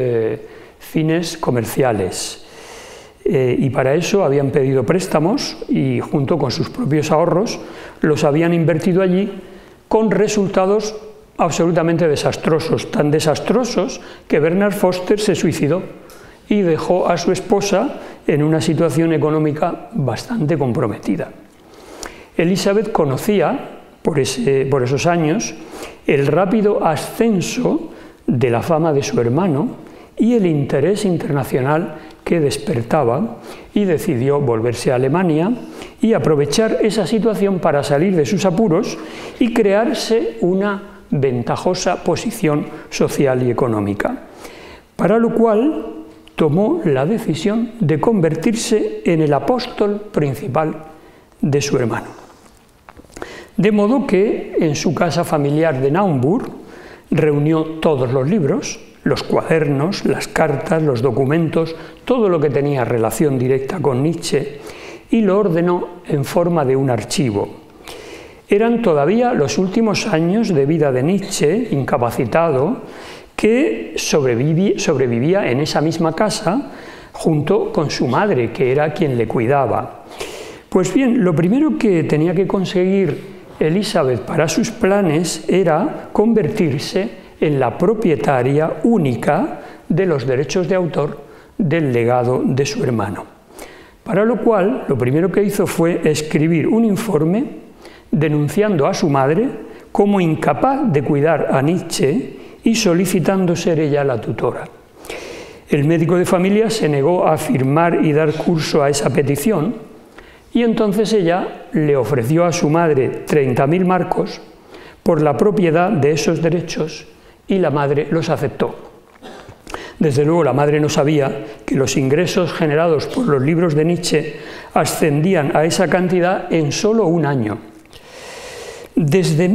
Speaker 1: fines comerciales. Y para eso habían pedido préstamos y junto con sus propios ahorros los habían invertido allí con resultados absolutamente desastrosos, tan desastrosos que Bernard Foster se suicidó y dejó a su esposa en una situación económica bastante comprometida. Elisabeth conocía, por esos años, el rápido ascenso de la fama de su hermano y el interés internacional que despertaba y decidió volverse a Alemania y aprovechar esa situación para salir de sus apuros y crearse una ventajosa posición social y económica, para lo cual tomó la decisión de convertirse en el apóstol principal de su hermano. De modo que en su casa familiar de Naumburg reunió todos los libros, los cuadernos, las cartas, los documentos, todo lo que tenía relación directa con Nietzsche, y lo ordenó en forma de un archivo. Eran todavía los últimos años de vida de Nietzsche, incapacitado, que sobrevivía en esa misma casa junto con su madre, que era quien le cuidaba. Pues bien, lo primero que tenía que conseguir Elisabeth para sus planes era convertirse en la propietaria única de los derechos de autor del legado de su hermano. Para lo cual, lo primero que hizo fue escribir un informe denunciando a su madre como incapaz de cuidar a Nietzsche y solicitando ser ella la tutora. El médico de familia se negó a firmar y dar curso a esa petición, y entonces ella le ofreció a su madre 30.000 marcos por la propiedad de esos derechos, y la madre los aceptó. Desde luego la madre no sabía que los ingresos generados por los libros de Nietzsche ascendían a esa cantidad en solo un año. Desde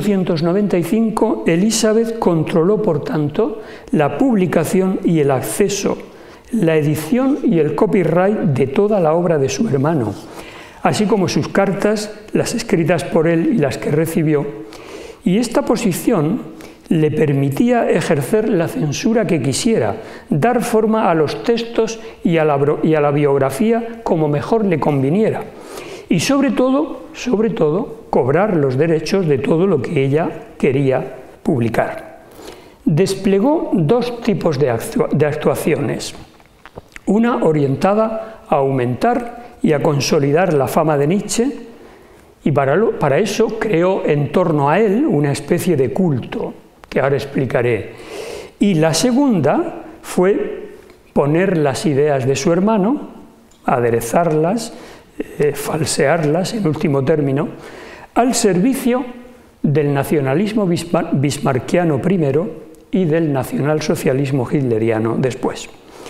Speaker 1: 1895, Elizabeth controló, por tanto, la publicación y el acceso, la edición y el copyright de toda la obra de su hermano, así como sus cartas, las escritas por él y las que recibió. Y esta posición le permitía ejercer la censura que quisiera, dar forma a los textos y a la biografía como mejor le conviniera, y sobre todo, cobrar los derechos de todo lo que ella quería publicar. Desplegó dos tipos de actuaciones, una orientada a aumentar y a consolidar la fama de Nietzsche, y para eso creó en torno a él una especie de culto, que ahora explicaré. Y la segunda fue poner las ideas de su hermano, aderezarlas, falsearlas, en último término, al servicio del nacionalismo bismarckiano primero y del nacionalsocialismo hitleriano después.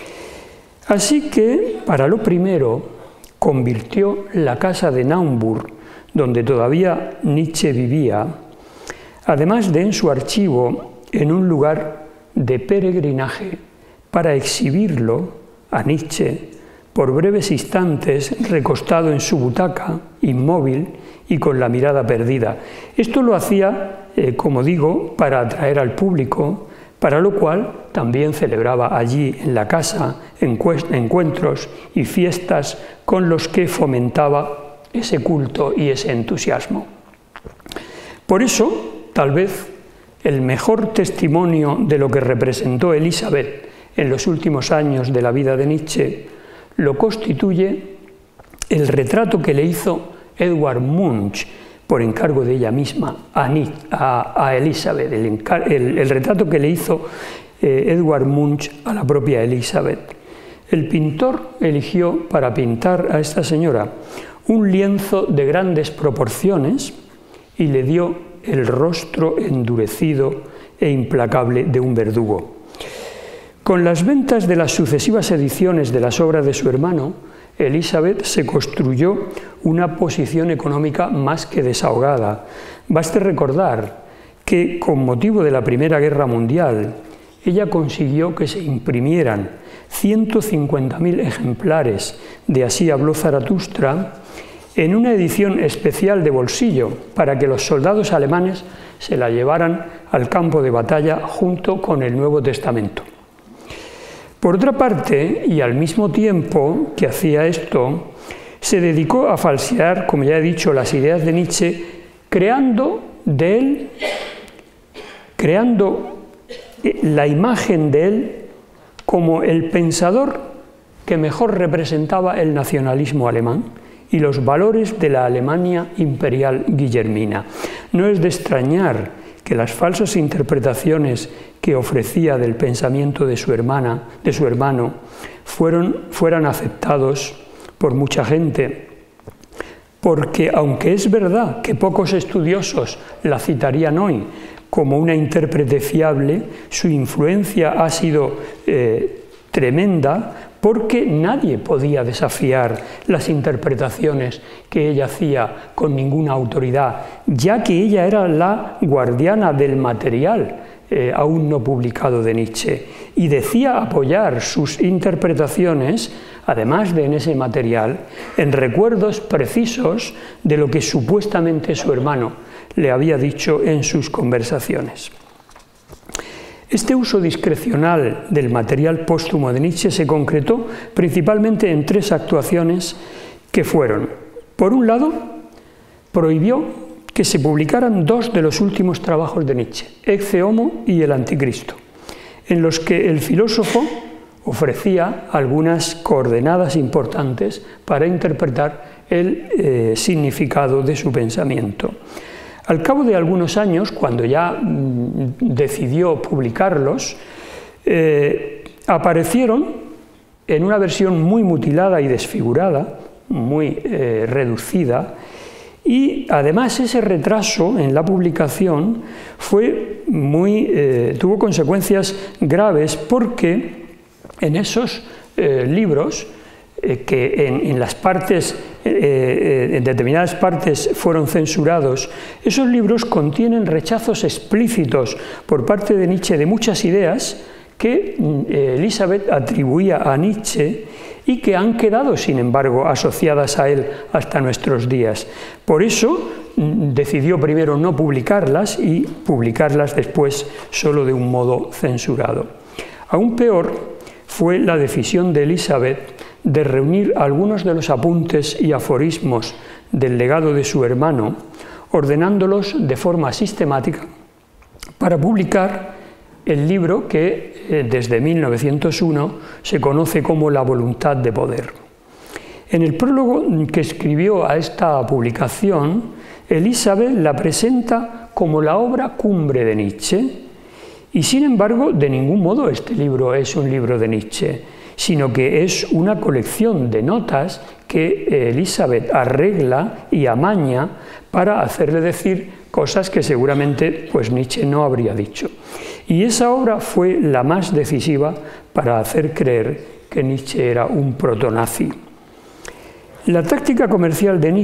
Speaker 1: Así que, para lo primero, convirtió la casa de Naumburg, donde todavía Nietzsche vivía, además de en su archivo, en un lugar de peregrinaje para exhibirlo a Nietzsche por breves instantes recostado en su butaca, inmóvil y con la mirada perdida. Esto lo hacía, como digo, para atraer al público, para lo cual también celebraba allí en la casa encuentros y fiestas con los que fomentaba ese culto y ese entusiasmo. Por eso, tal vez el mejor testimonio de lo que representó Elizabeth en los últimos años de la vida de Nietzsche lo constituye el retrato que le hizo Edvard Munch, por encargo de ella misma, a Elizabeth, el retrato que le hizo Edvard Munch a la propia Elizabeth. El pintor eligió para pintar a esta señora un lienzo de grandes proporciones y le dio el rostro endurecido e implacable de un verdugo. Con las ventas de las sucesivas ediciones de las obras de su hermano, Elizabeth se construyó una posición económica más que desahogada. Baste recordar que, con motivo de la Primera Guerra Mundial, ella consiguió que se imprimieran 150.000 ejemplares de Así habló Zaratustra en una edición especial de bolsillo para que los soldados alemanes se la llevaran al campo de batalla junto con el Nuevo Testamento. Por otra parte, y al mismo tiempo que hacía esto, se dedicó a falsear, como ya he dicho, las ideas de Nietzsche, creando la imagen de él como el pensador que mejor representaba el nacionalismo alemán y los valores de la Alemania imperial guillermina. No es de extrañar que las falsas interpretaciones que ofrecía del pensamiento de su hermano, fueran aceptados por mucha gente, porque aunque es verdad que pocos estudiosos la citarían hoy como una intérprete fiable, su influencia ha sido tremenda, porque nadie podía desafiar las interpretaciones que ella hacía con ninguna autoridad, ya que ella era la guardiana del material aún no publicado de Nietzsche, y decía apoyar sus interpretaciones, además de en ese material, en recuerdos precisos de lo que supuestamente su hermano le había dicho en sus conversaciones. Este uso discrecional del material póstumo de Nietzsche se concretó principalmente en tres actuaciones que fueron: por un lado, prohibió que se publicaran dos de los últimos trabajos de Nietzsche, Ecce Homo y El Anticristo, en los que el filósofo ofrecía algunas coordenadas importantes para interpretar el significado de su pensamiento. Al cabo de algunos años, cuando ya decidió publicarlos, aparecieron en una versión muy mutilada y desfigurada, muy reducida, y además ese retraso en la publicación tuvo consecuencias graves, porque en esos libros, que en las partes, en determinadas partes fueron censurados, esos libros contienen rechazos explícitos por parte de Nietzsche de muchas ideas que Elisabeth atribuía a Nietzsche y que han quedado, sin embargo, asociadas a él hasta nuestros días. Por eso decidió primero no publicarlas y publicarlas después solo de un modo censurado. Aún peor fue la decisión de Elisabeth de reunir algunos de los apuntes y aforismos del legado de su hermano, ordenándolos de forma sistemática para publicar el libro que desde 1901 se conoce como La voluntad de poder. En el prólogo que escribió a esta publicación, Elisabeth la presenta como la obra cumbre de Nietzsche, y sin embargo, de ningún modo este libro es un libro de Nietzsche, sino que es una colección de notas que Elisabeth arregla y amaña para hacerle decir cosas que seguramente pues, Nietzsche no habría dicho. Y esa obra fue la más decisiva para hacer creer que Nietzsche era un protonazi. La táctica comercial de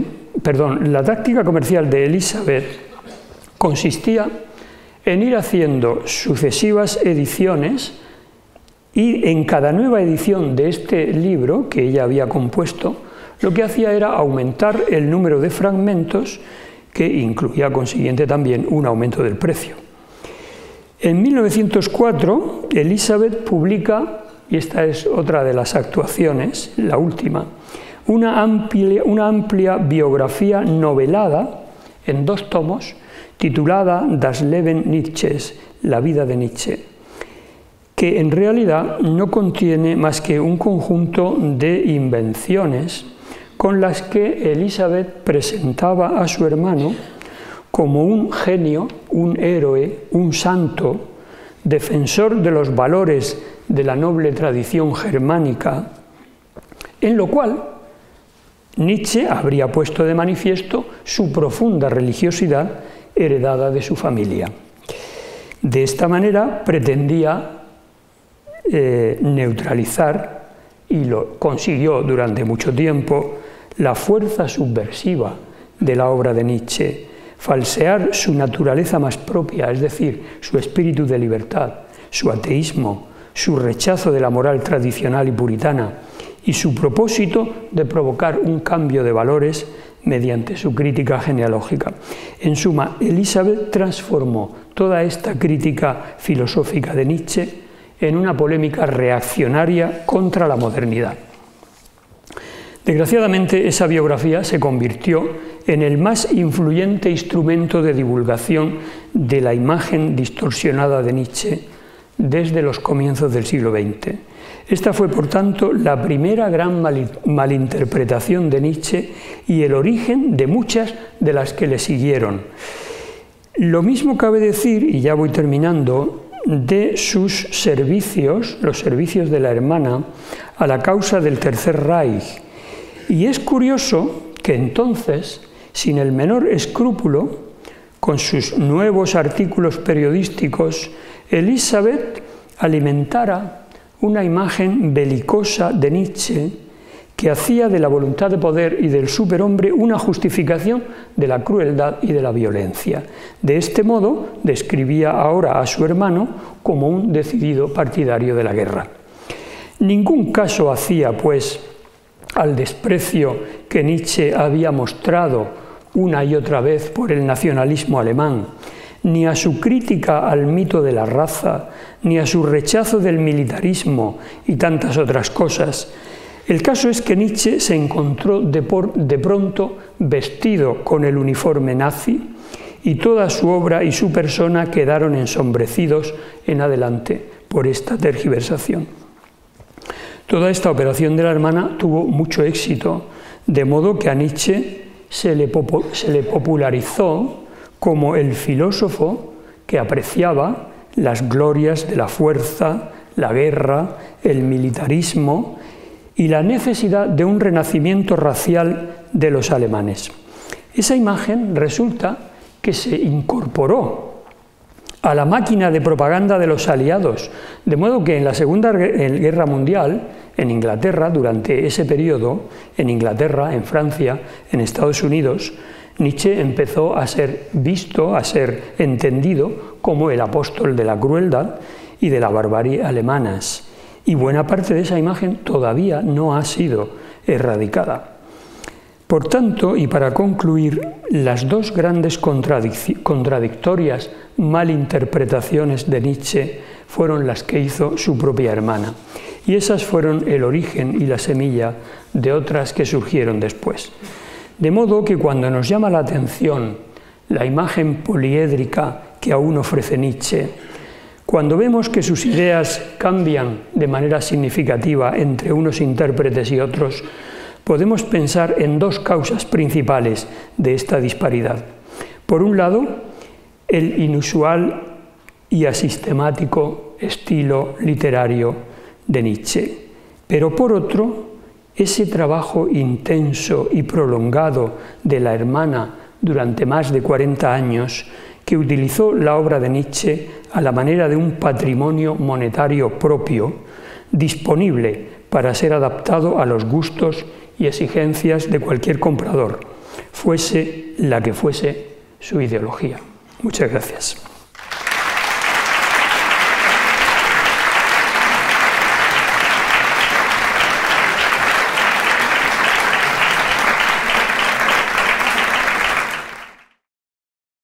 Speaker 1: Elisabeth consistía en ir haciendo sucesivas ediciones, y en cada nueva edición de este libro que ella había compuesto, lo que hacía era aumentar el número de fragmentos, que incluía consiguiente también un aumento del precio. En 1904, Elisabeth publica, y esta es otra de las actuaciones, la última, una amplia biografía novelada en 2 tomos, titulada Das Leben Nietzsches, la vida de Nietzsche, que en realidad no contiene más que un conjunto de invenciones con las que Elisabeth presentaba a su hermano como un genio, un héroe, un santo, defensor de los valores de la noble tradición germánica, en lo cual Nietzsche habría puesto de manifiesto su profunda religiosidad heredada de su familia. De esta manera pretendía neutralizar, y lo consiguió durante mucho tiempo, la fuerza subversiva de la obra de Nietzsche, falsear su naturaleza más propia, es decir, su espíritu de libertad, su ateísmo, su rechazo de la moral tradicional y puritana, y su propósito de provocar un cambio de valores mediante su crítica genealógica. En suma, Elisabeth transformó toda esta crítica filosófica de Nietzsche en una polémica reaccionaria contra la modernidad. Desgraciadamente, esa biografía se convirtió en el más influyente instrumento de divulgación de la imagen distorsionada de Nietzsche desde los comienzos del siglo XX. Esta fue, por tanto, la primera gran malinterpretación de Nietzsche y el origen de muchas de las que le siguieron. Lo mismo cabe decir, y ya voy terminando, de sus servicios, los servicios de la hermana, a la causa del Tercer Reich. Y es curioso que entonces, sin el menor escrúpulo, con sus nuevos artículos periodísticos, Elisabeth alimentara una imagen belicosa de Nietzsche que hacía de la voluntad de poder y del superhombre una justificación de la crueldad y de la violencia. De este modo, describía ahora a su hermano como un decidido partidario de la guerra. Ningún caso hacía, pues, al desprecio que Nietzsche había mostrado una y otra vez por el nacionalismo alemán, ni a su crítica al mito de la raza, ni a su rechazo del militarismo y tantas otras cosas. El caso es que Nietzsche se encontró de pronto vestido con el uniforme nazi, y toda su obra y su persona quedaron ensombrecidos en adelante por esta tergiversación. Toda esta operación de la hermana tuvo mucho éxito. de modo que a Nietzsche se le popularizó como el filósofo que apreciaba las glorias de la fuerza, la guerra, el militarismo y la necesidad de un renacimiento racial de los alemanes. Esa imagen resulta que se incorporó a la máquina de propaganda de los aliados, de modo que en la Segunda Guerra Mundial, en Inglaterra, durante ese periodo, en Inglaterra, en Francia, en Estados Unidos, Nietzsche empezó a ser visto, a ser entendido como el apóstol de la crueldad y de la barbarie alemanas. Y buena parte de esa imagen todavía no ha sido erradicada. Por tanto, y para concluir, las dos grandes contradictorias malinterpretaciones de Nietzsche fueron las que hizo su propia hermana. Y esas fueron el origen y la semilla de otras que surgieron después. De modo que cuando nos llama la atención la imagen poliédrica que aún ofrece Nietzsche, cuando vemos que sus ideas cambian de manera significativa entre unos intérpretes y otros, podemos pensar en dos causas principales de esta disparidad. Por un lado, el inusual y asistemático estilo literario de Nietzsche, pero por otro, ese trabajo intenso y prolongado de la hermana durante más de 40 años, que utilizó la obra de Nietzsche a la manera de un patrimonio monetario propio, disponible para ser adaptado a los gustos y exigencias de cualquier comprador, fuese la que fuese su ideología. Muchas gracias.